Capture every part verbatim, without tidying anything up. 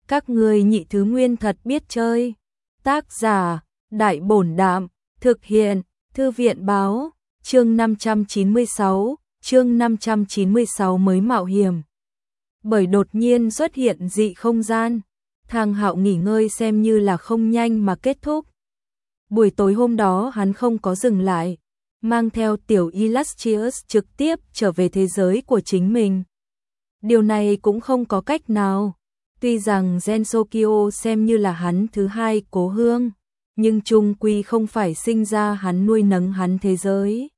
Các ngươi nhị thứ nguyên thật biết chơi. Tác giả, Đại Bổn Đạm, thực hiện, Thư viện Báo, chương năm trăm chín mươi sáu, chương năm trăm chín mươi sáu mới mạo hiểm. Bởi đột nhiên xuất hiện dị không gian, Thang Hạo nghỉ ngơi xem như là không nhanh mà kết thúc. Buổi tối hôm đó hắn không có dừng lại, mang theo tiểu Illustrious trực tiếp trở về thế giới của chính mình. Điều này cũng không có cách nào. Tuy rằng Gensokyo xem như là hắn thứ hai cố hương, nhưng chung quy không phải sinh ra hắn nuôi nấng hắn thế giới.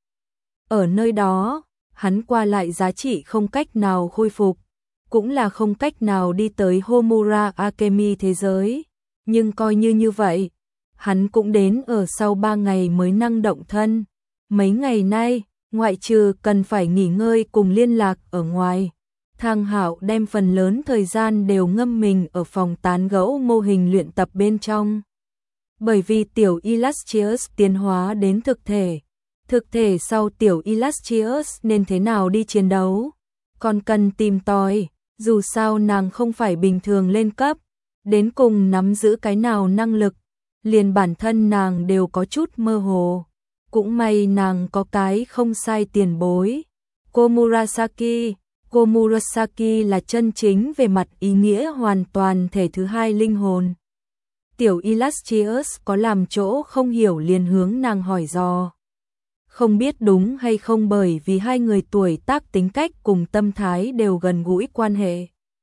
Ở nơi đó, hắn qua lại giá trị không cách nào khôi phục, cũng là không cách nào đi tới Homura Akemi thế giới. Nhưng coi như như vậy, hắn cũng đến ở sau ba ngày mới năng động thân. Mấy ngày nay, ngoại trừ cần phải nghỉ ngơi cùng liên lạc ở ngoài, Thang Hạo đem phần lớn thời gian đều ngâm mình ở phòng tán gẫu mô hình luyện tập bên trong. Bởi vì tiểu Illustrious tiến hóa đến thực thể, thực thể sau tiểu Illustrious nên thế nào đi chiến đấu, còn cần tìm tòi, dù sao nàng không phải bình thường lên cấp, đến cùng nắm giữ cái nào năng lực, liền bản thân nàng đều có chút mơ hồ. Cũng may nàng có cái không sai tiền bối, Komurasaki. Komurasaki là chân chính về mặt ý nghĩa hoàn toàn thể thứ hai linh hồn. Tiểu Illustrious có làm chỗ không hiểu liền hướng nàng hỏi dò. Không biết đúng hay không bởi vì hai người tuổi tác tính cách cùng tâm thái đều gần gũi quan hệ.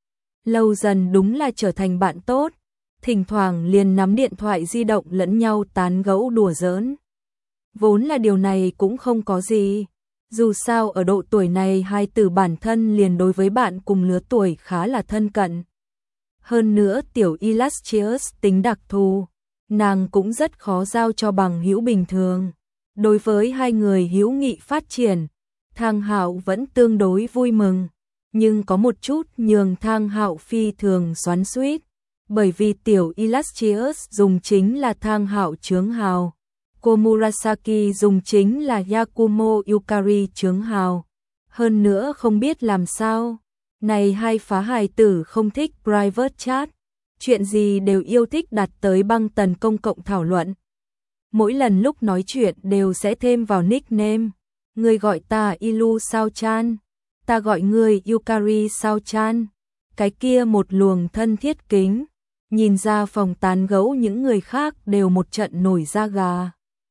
Lâu dần đúng là trở thành bạn tốt, thỉnh thoảng liền nắm điện thoại di động lẫn nhau tán gẫu đùa giỡn. Vốn là điều này cũng không có gì. Dù sao ở độ tuổi này hai từ bản thân liền đối với bạn cùng lứa tuổi khá là thân cận. Hơn nữa tiểu Illustrious tính đặc thù, nàng cũng rất khó giao cho bằng hữu bình thường. Đối với hai người hữu nghị phát triển, Thang Hạo vẫn tương đối vui mừng, nhưng có một chút nhường Thang Hạo phi thường xoắn xuýt, bởi vì tiểu Illustrious dùng chính là Thang Hạo chướng hào. Komurasaki dùng chính là Yakumo Yukari chướng hào. Hơn nữa không biết làm sao, này hai phá hài tử không thích private chat, chuyện gì đều yêu thích đặt tới băng tần công cộng thảo luận. Mỗi lần lúc nói chuyện đều sẽ thêm vào nickname, người gọi ta Ilu sao chan, ta gọi người Yukari sao chan. Cái kia một luồng thân thiết kính, nhìn ra phòng tán gẫu những người khác đều một trận nổi da gà.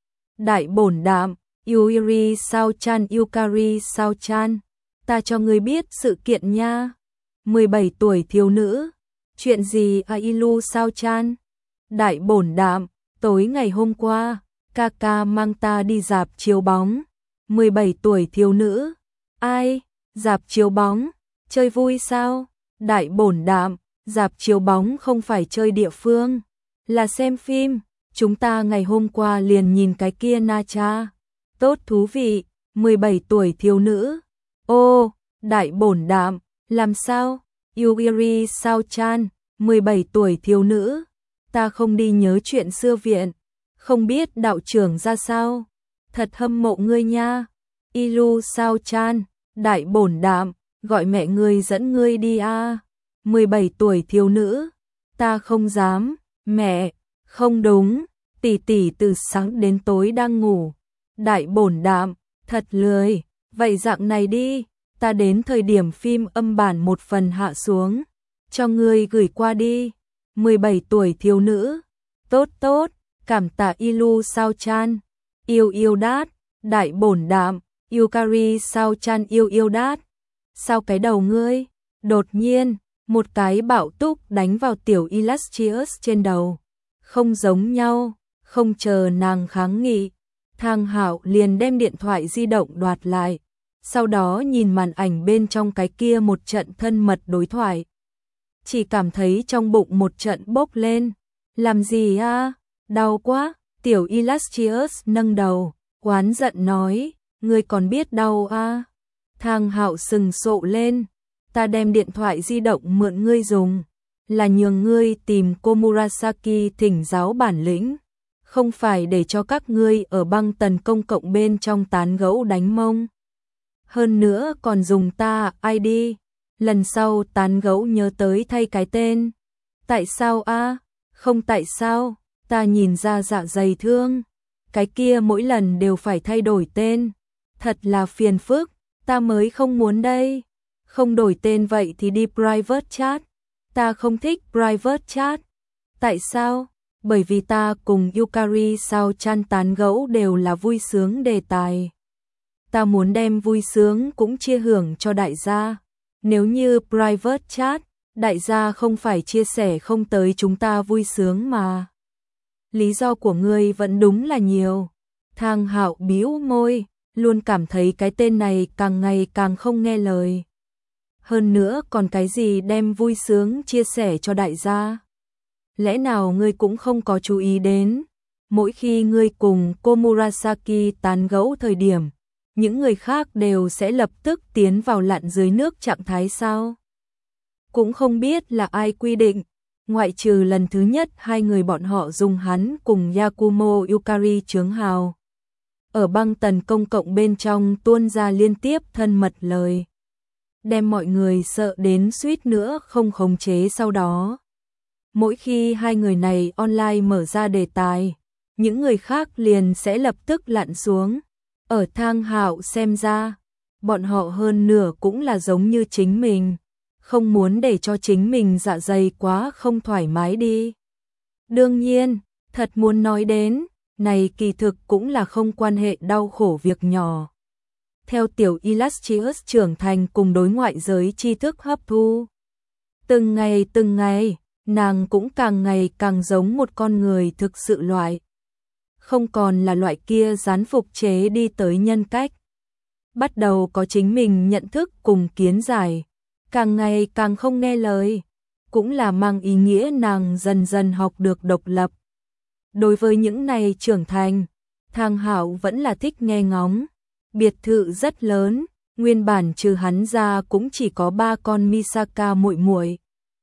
Đại Bổn Đạm, Yuri sao chan Yukari sao chan, ta cho ngươi biết sự kiện nha. mười bảy tuổi thiếu nữ, chuyện gì à Ilu sao chan? Đại Bổn Đạm, tối ngày hôm qua, Kaka mang ta đi rạp chiếu bóng. mười bảy tuổi thiếu nữ, ai? Rạp chiếu bóng, chơi vui sao? Đại Bổn Đạm, rạp chiếu bóng không phải chơi địa phương, là xem phim. Chúng ta ngày hôm qua liền nhìn cái kia na cha. Tốt thú vị, mười bảy tuổi thiếu nữ. Ô, Đại Bổn Đạm, làm sao? Yuri sao chan, mười bảy tuổi thiếu nữ. Ta không đi nhớ chuyện xưa viện, không biết đạo trưởng ra sao. Thật hâm mộ ngươi nha. Ilu sao chan, Đại Bổn Đạm, gọi mẹ ngươi dẫn ngươi đi a. mười bảy tuổi thiếu nữ. Ta không dám, mẹ. Không đúng, tỷ tỷ từ sáng đến tối đang ngủ. Đại Bổn Đạm, thật lười, vậy dạng này đi, ta đến thời điểm phim âm bản một phần hạ xuống, cho ngươi gửi qua đi. mười bảy tuổi thiếu nữ, tốt tốt, cảm tạ Ilu sao chan, yêu yêu đát. Đại Bổn Đạm, Yukari sao chan yêu yêu đát. Sao cái đầu ngươi? Đột nhiên, một cái bạo túc đánh vào tiểu Illustrious trên đầu. Không giống nhau, không chờ nàng kháng nghị, Thang Hạo liền đem điện thoại di động đoạt lại, sau đó nhìn màn ảnh bên trong cái kia một trận thân mật đối thoại. Chỉ cảm thấy trong bụng một trận bốc lên, làm gì a? Đau quá. Tiểu Illustrious nâng đầu, oán giận nói, ngươi còn biết đau a? Thang Hạo sừng sộ lên, ta đem điện thoại di động mượn ngươi dùng, là nhường ngươi tìm Komurasaki thỉnh giáo bản lĩnh, không phải để cho các ngươi ở băng tần công cộng bên trong tán gẫu đánh mông. Hơn nữa còn dùng ta i đê, lần sau tán gẫu nhớ tới thay cái tên. Tại sao a? Không tại sao, ta nhìn ra dạ dày thương. Cái kia mỗi lần đều phải thay đổi tên. Thật là phiền phức, ta mới không muốn đây. Không đổi tên vậy thì đi private chat. Ta không thích private chat. Tại sao? Bởi vì ta cùng Yukari sao chan tán gẫu đều là vui sướng đề tài. Ta muốn đem vui sướng cũng chia hưởng cho đại gia. Nếu như private chat, đại gia không phải chia sẻ không tới chúng ta vui sướng mà. Lý do của ngươi vẫn đúng là nhiều. Thang Hạo bĩu môi, luôn cảm thấy cái tên này càng ngày càng không nghe lời. Hơn nữa còn cái gì đem vui sướng chia sẻ cho đại gia. Lẽ nào ngươi cũng không có chú ý đến, mỗi khi ngươi cùng Komurasaki tán gẫu thời điểm, những người khác đều sẽ lập tức tiến vào lặn dưới nước trạng thái sao? Cũng không biết là ai quy định, ngoại trừ lần thứ nhất hai người bọn họ dùng hắn cùng Yakumo Yukari chướng hào. Ở băng tần công cộng bên trong tuôn ra liên tiếp thân mật lời. Đem mọi người sợ đến suýt nữa không khống chế sau đó. Mỗi khi hai người này online mở ra đề tài, những người khác liền sẽ lập tức lặn xuống. Ở Thang Hạo xem ra, bọn họ hơn nửa cũng là giống như chính mình, không muốn để cho chính mình dạ dày quá không thoải mái đi. Đương nhiên, thật muốn nói đến, này kỳ thực cũng là không quan hệ đau khổ việc nhỏ. Theo tiểu Illustrious trưởng thành cùng đối ngoại giới tri thức hấp thu. Từng ngày từng ngày, nàng cũng càng ngày càng giống một con người thực sự loại. Không còn là loại kia dán phục chế đi tới nhân cách. Bắt đầu có chính mình nhận thức cùng kiến giải. Càng ngày càng không nghe lời. Cũng là mang ý nghĩa nàng dần dần học được độc lập. Đối với những này trưởng thành, Thang Hạo vẫn là thích nghe ngóng. Biệt thự rất lớn, nguyên bản trừ hắn ra cũng chỉ có ba con Misaka muội muội.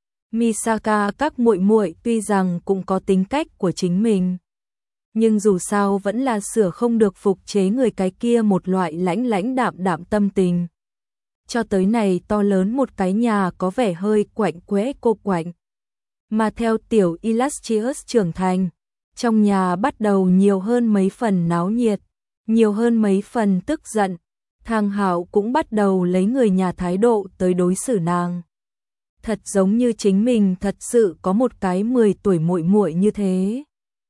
Misaka các muội muội tuy rằng cũng có tính cách của chính mình, nhưng dù sao vẫn là sửa không được phục chế người cái kia một loại lãnh lãnh đạm đạm tâm tình. Cho tới này to lớn một cái nhà có vẻ hơi quạnh quẽ cô quạnh. Mà theo tiểu Illustrious trưởng thành, trong nhà bắt đầu nhiều hơn mấy phần náo nhiệt, nhiều hơn mấy phần tức giận. Thang Hạo cũng bắt đầu lấy người nhà thái độ tới đối xử nàng. Thật giống như chính mình thật sự có một cái mười tuổi muội muội như thế.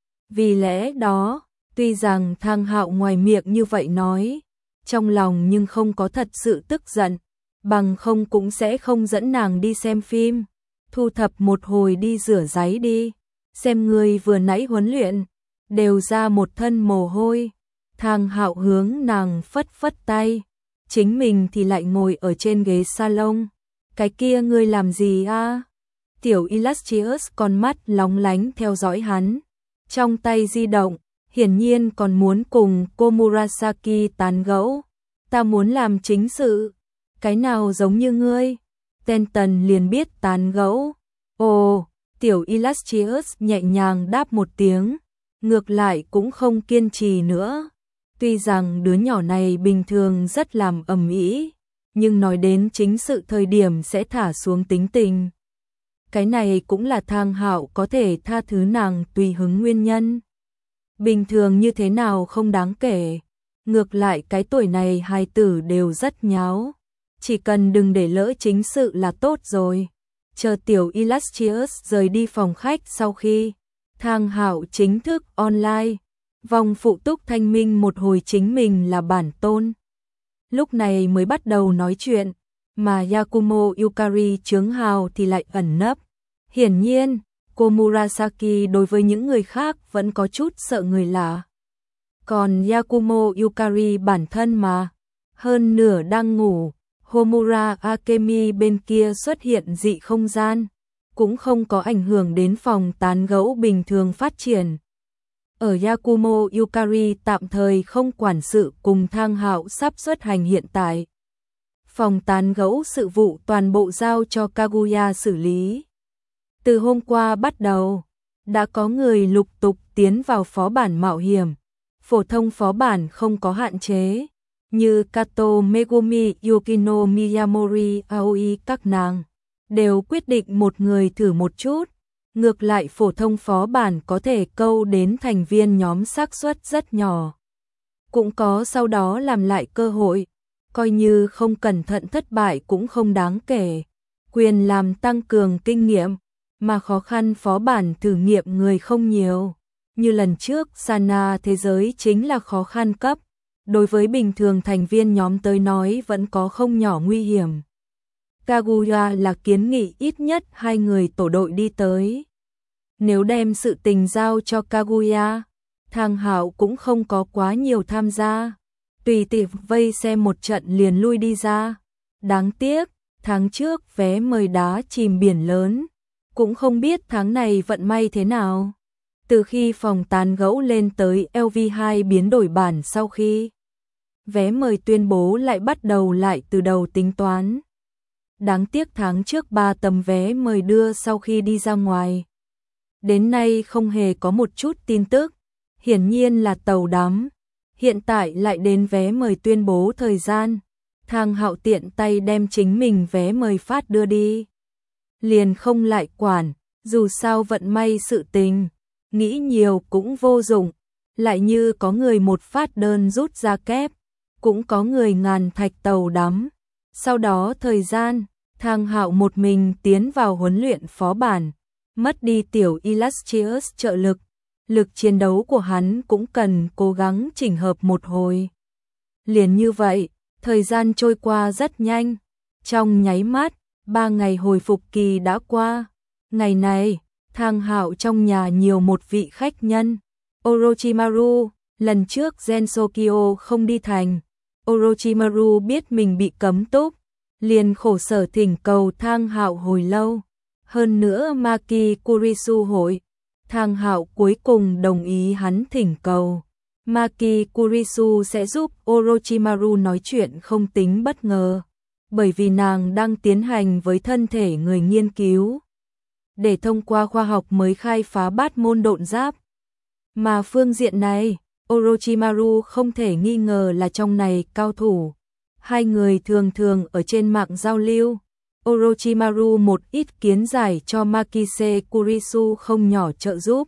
Vì lẽ đó, tuy rằng Thang Hạo ngoài miệng như vậy nói, trong lòng nhưng không có thật sự tức giận, bằng không cũng sẽ không dẫn nàng đi xem phim, thu thập một hồi đi rửa ráy đi, xem người vừa nãy huấn luyện, đều ra một thân mồ hôi. Thang Hạo hướng nàng phất phất tay, chính mình thì lại ngồi ở trên ghế salon. Cái kia ngươi làm gì a? Tiểu Illustrious con mắt lóng lánh theo dõi hắn, trong tay di động, hiển nhiên còn muốn cùng Komurasaki tán gẫu. Ta muốn làm chính sự. Cái nào giống như ngươi? Tenton liền biết tán gẫu. Ồ, tiểu Illustrious nhẹ nhàng đáp một tiếng, ngược lại cũng không kiên trì nữa. Tuy rằng đứa nhỏ này bình thường rất làm ầm ĩ, nhưng nói đến chính sự thời điểm sẽ thả xuống tính tình. Cái này cũng là Thang Hạo có thể tha thứ nàng tùy hứng nguyên nhân. Bình thường như thế nào không đáng kể. Ngược lại cái tuổi này hai tử đều rất nháo. Chỉ cần đừng để lỡ chính sự là tốt rồi. Chờ tiểu Illustrious rời đi phòng khách sau khi Thang Hạo chính thức online, vòng phụ túc thanh minh một hồi chính mình là bản tôn. Lúc này mới bắt đầu nói chuyện, mà Yakumo Yukari chướng hào thì lại ẩn nấp. Hiển nhiên, Komurasaki đối với những người khác vẫn có chút sợ người lạ. Còn Yakumo Yukari bản thân mà, hơn nửa đang ngủ, Homura Akemi bên kia xuất hiện dị không gian, cũng không có ảnh hưởng đến phòng tán gẫu bình thường phát triển. Ở Yakumo Yukari tạm thời không quản sự cùng Thang Hạo sắp xuất hành hiện tại. Phòng tán gẫu sự vụ toàn bộ giao cho Kaguya xử lý. Từ hôm qua bắt đầu, đã có người lục tục tiến vào phó bản mạo hiểm. Phổ thông phó bản không có hạn chế, như Kato Megumi Yukino Miyamori Aoi các nàng, đều quyết định một người thử một chút. Ngược lại phổ thông phó bản có thể câu đến thành viên nhóm xác suất rất nhỏ. Cũng có sau đó làm lại cơ hội, coi như không cẩn thận thất bại cũng không đáng kể. Quyền làm tăng cường kinh nghiệm, mà khó khăn phó bản thử nghiệm người không nhiều. Như lần trước, Sana thế giới chính là khó khăn cấp. Đối với bình thường thành viên nhóm tới nói vẫn có không nhỏ nguy hiểm. Kaguya là kiến nghị ít nhất hai người tổ đội đi tới. Nếu đem sự tình giao cho Kaguya, Thang Hạo cũng không có quá nhiều tham gia. Tùy tiện vây xem một trận liền lui đi ra. Đáng tiếc, tháng trước vé mời đá chìm biển lớn. Cũng không biết tháng này vận may thế nào. Từ khi phòng tán gẫu lên tới L V hai biến đổi bản sau khi vé mời tuyên bố lại bắt đầu lại từ đầu tính toán. Đáng tiếc tháng trước ba tấm vé mời đưa sau khi đi ra ngoài. Đến nay không hề có một chút tin tức, hiển nhiên là tàu đắm. Hiện tại lại đến vé mời tuyên bố thời gian. Thang Hạo tiện tay đem chính mình vé mời phát đưa đi. Liền không lại quản, dù sao vận may sự tình, nghĩ nhiều cũng vô dụng. Lại như có người một phát đơn rút ra kép, cũng có người ngàn thạch tàu đắm. Sau đó thời gian, Thang Hạo một mình tiến vào huấn luyện phó bản, mất đi tiểu Illustrious trợ lực, lực chiến đấu của hắn cũng cần cố gắng chỉnh hợp một hồi. Liền như vậy, thời gian trôi qua rất nhanh, trong nháy mắt, ba ngày hồi phục kỳ đã qua. Ngày này, Thang Hạo trong nhà nhiều một vị khách nhân, Orochimaru, lần trước Gensokyo không đi thành. Orochimaru biết mình bị cấm túc, liền khổ sở thỉnh cầu Thang Hạo hồi lâu. Hơn nữa Maki Kurisu hội, Thang Hạo cuối cùng đồng ý hắn thỉnh cầu. Maki Kurisu sẽ giúp Orochimaru nói chuyện không tính bất ngờ, bởi vì nàng đang tiến hành với thân thể người nghiên cứu, để thông qua khoa học mới khai phá bát môn độn giáp. Mà phương diện này, Orochimaru không thể nghi ngờ là trong này cao thủ. Hai người thường thường ở trên mạng giao lưu. Orochimaru một ít kiến giải cho Makise Kurisu không nhỏ trợ giúp.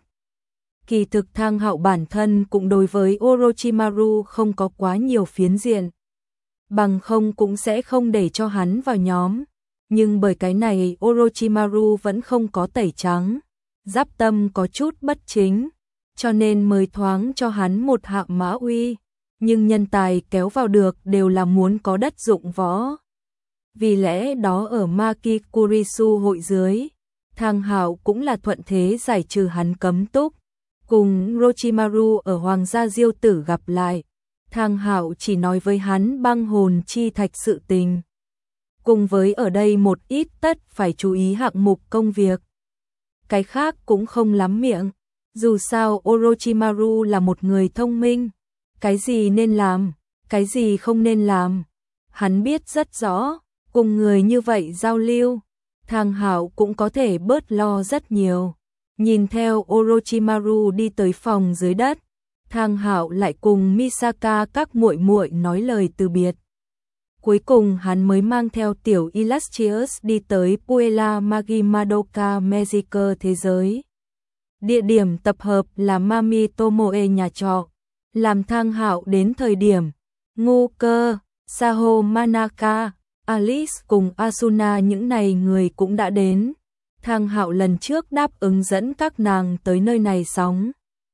Kỳ thực Thang Hạo bản thân cũng đối với Orochimaru không có quá nhiều phiến diện. Bằng không cũng sẽ không để cho hắn vào nhóm. Nhưng bởi cái này Orochimaru vẫn không có tẩy trắng. Giáp tâm có chút bất chính, cho nên mới thoáng cho hắn một hạ mã uy. Nhưng nhân tài kéo vào được đều là muốn có đất dụng võ. Vì lẽ đó ở Maki Kurisu hội dưới, Thang Hạo cũng là thuận thế giải trừ hắn cấm túc. Cùng Orochimaru ở Hoàng gia Diêu Tử gặp lại, Thang Hạo chỉ nói với hắn băng hồn chi thạch sự tình. Cùng với ở đây một ít tất phải chú ý hạng mục công việc. Cái khác cũng không lắm miệng, dù sao Orochimaru là một người thông minh. Cái gì nên làm, cái gì không nên làm, hắn biết rất rõ. Cùng người như vậy giao lưu, Thang Hạo cũng có thể bớt lo rất nhiều. Nhìn theo Orochimaru đi tới phòng dưới đất, Thang Hạo lại cùng Misaka các muội muội nói lời từ biệt. Cuối cùng hắn mới mang theo tiểu Illustrious đi tới Puella Magi Madoka Magiker thế giới. Địa điểm tập hợp là Mami Tomoe nhà trọ. Làm Thang Hạo đến thời điểm, Ngu Cơ, Saho Manaka, Alice cùng Asuna những này người cũng đã đến. Thang Hạo lần trước đáp ứng dẫn các nàng tới nơi này sóng.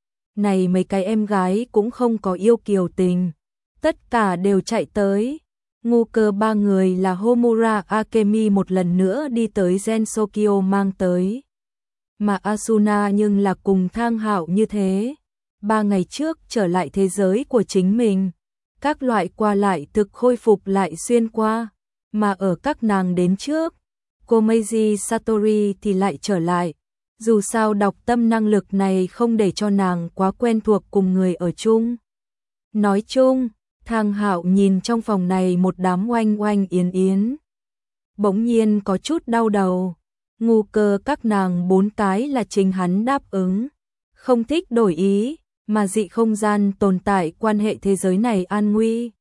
Này mấy cái em gái cũng không có yêu kiều tình, tất cả đều chạy tới. Ngu Cơ ba người là Homura Akemi một lần nữa đi tới Gensokyo mang tới. Mà Asuna nhưng là cùng Thang Hạo như thế. Ba ngày trước trở lại thế giới của chính mình, các loại qua lại thực khôi phục lại xuyên qua, mà ở các nàng đến trước, cô Meiji Satori thì lại trở lại. Dù sao đọc tâm năng lực này không để cho nàng quá quen thuộc cùng người ở chung. Nói chung, Thang Hạo nhìn trong phòng này một đám oanh oanh yến yến, bỗng nhiên có chút đau đầu. Ngu Cơ các nàng bốn cái là chính hắn đáp ứng, không thích đổi ý. Mà dị không gian tồn tại quan hệ thế giới này an nguy.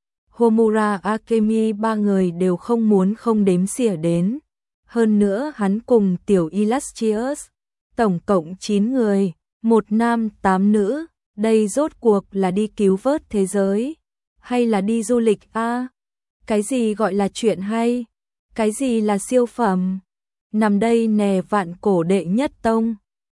Homura Akemi ba người đều không muốn không đếm xỉa đến. Hơn nữa hắn cùng tiểu Illustrious, tổng cộng chín người, một nam tám nữ, đây rốt cuộc là đi cứu vớt thế giới, hay là đi du lịch a? Cái gì gọi là chuyện hay? Cái gì là siêu phẩm? Nằm đây nè vạn cổ đệ nhất tông.